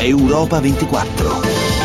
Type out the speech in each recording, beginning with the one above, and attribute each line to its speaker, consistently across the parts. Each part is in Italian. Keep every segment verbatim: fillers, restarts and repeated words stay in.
Speaker 1: Europa ventiquattro.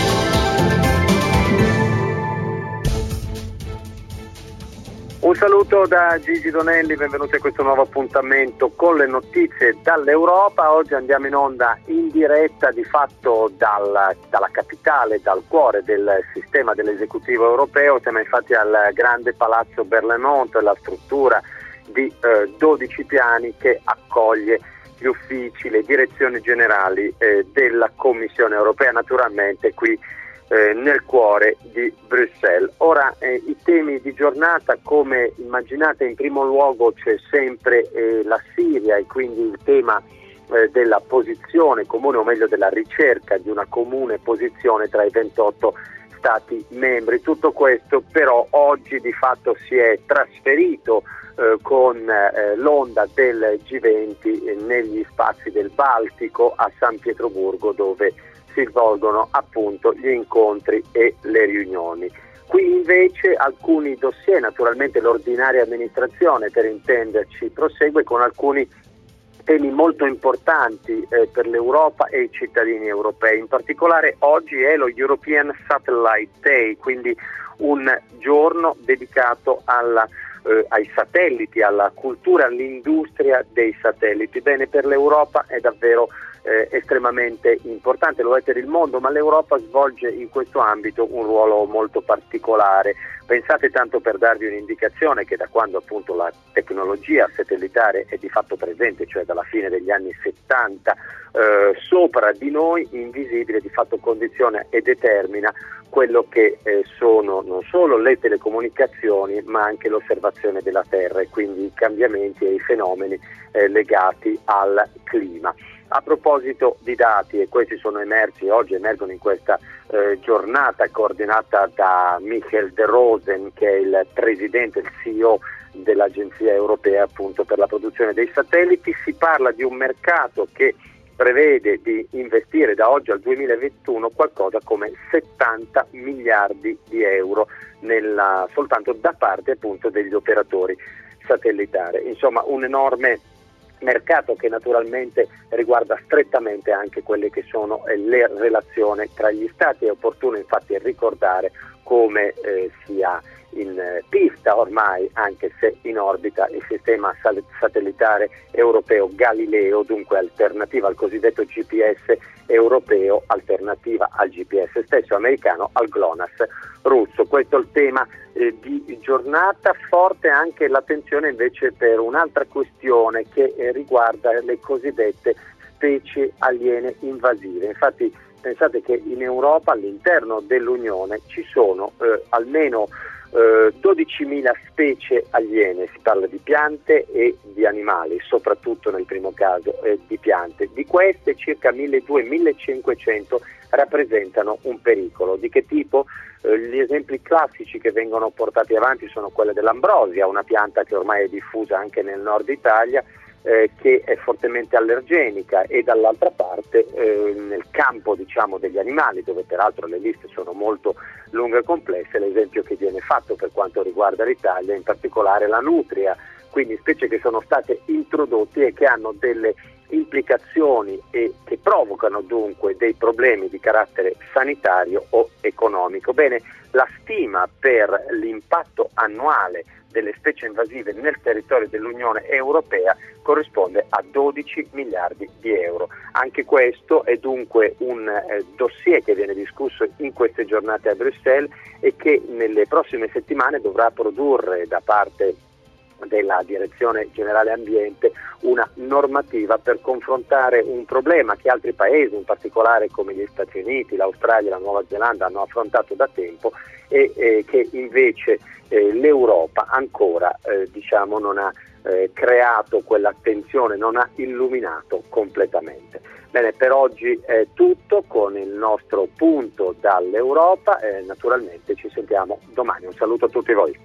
Speaker 2: Un saluto da Gigi Donelli, benvenuti a questo nuovo appuntamento con le notizie dall'Europa. Oggi andiamo in onda in diretta di fatto dal, dalla capitale, dal cuore del sistema dell'esecutivo europeo. Siamo infatti al grande palazzo Berlaymont, la struttura di eh, dodici piani che accoglie gli uffici, le direzioni generali eh, della Commissione europea, naturalmente qui eh, nel cuore di Bruxelles. Ora eh, i temi di giornata, come immaginate, in primo luogo c'è sempre eh, la Siria e quindi il tema eh, della posizione comune, o meglio della ricerca di una comune posizione tra i ventotto Stati membri. Tutto questo però oggi di fatto si è trasferito eh, con eh, l'onda del G venti eh, negli spazi del Baltico a San Pietroburgo, dove si svolgono appunto gli incontri e le riunioni. Qui invece alcuni dossier, naturalmente l'ordinaria amministrazione per intenderci, prosegue con alcuni temi molto importanti eh, per l'Europa e i cittadini europei. In particolare oggi è lo European Satellite Day, quindi un giorno dedicato alla, eh, ai satelliti, alla cultura, all'industria dei satelliti. Bene, per l'Europa è davvero eh, estremamente importante, lo è per il mondo, ma l'Europa svolge in questo ambito un ruolo molto particolare. Pensate, tanto per darvi un'indicazione, che da quando appunto la tecnologia satellitare è di fatto presente, cioè dalla fine degli anni settanta, eh, sopra di noi, invisibile, di fatto condiziona e determina quello che eh, sono non solo le telecomunicazioni, ma anche l'osservazione della Terra e quindi i cambiamenti e i fenomeni eh, legati al clima. A proposito di dati, e questi sono emersi oggi, emergono in questa eh, giornata coordinata da Michael De Rosen, che è il presidente, il C E O dell'Agenzia Europea appunto per la produzione dei satelliti, si parla di un mercato che prevede di investire da oggi al duemilaventuno qualcosa come settanta miliardi di euro nella, soltanto da parte appunto degli operatori satellitari. Insomma, un enorme mercato che naturalmente riguarda strettamente anche quelle che sono le relazioni tra gli Stati. È opportuno infatti ricordare come eh, sia in pista ormai, anche se in orbita, il sistema satellitare europeo Galileo, dunque alternativa al cosiddetto G P S europeo, alternativa al G P S stesso americano, al GLONASS russo. Questo è il tema eh, di giornata. Forte anche l'attenzione invece per un'altra questione che eh, riguarda le cosiddette specie aliene invasive. Infatti pensate che in Europa, all'interno dell'Unione, ci sono eh, almeno eh, dodicimila specie aliene. Si parla di piante e di animali, soprattutto nel primo caso eh, di piante. Di queste circa milleduecento millecinquecento rappresentano un pericolo. Di che tipo? Eh, gli esempi classici che vengono portati avanti sono quelli dell'ambrosia, una pianta che ormai è diffusa anche nel nord Italia, Eh, che è fortemente allergenica, e dall'altra parte eh, nel campo diciamo degli animali, dove peraltro le liste sono molto lunghe e complesse, l'esempio che viene fatto per quanto riguarda l'Italia, in particolare la nutria, quindi specie che sono state introdotte e che hanno delle implicazioni e che provocano dunque dei problemi di carattere sanitario o economico. Bene, la stima per l'impatto annuale delle specie invasive nel territorio dell'Unione Europea corrisponde a dodici miliardi di euro. Anche questo è dunque un eh, dossier che viene discusso in queste giornate a Bruxelles e che nelle prossime settimane dovrà produrre da parte della Direzione Generale Ambiente una normativa per confrontare un problema che altri paesi, in particolare come gli Stati Uniti, l'Australia e la Nuova Zelanda, hanno affrontato da tempo e eh, che invece eh, l'Europa ancora eh, diciamo non ha eh, creato quell'attenzione, non ha illuminato completamente. Bene, per oggi è tutto con il nostro punto dall'Europa, eh, naturalmente ci sentiamo domani. Un saluto a tutti voi.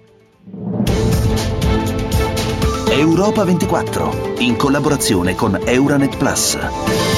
Speaker 1: Europa ventiquattro, in collaborazione con Euranet Plus.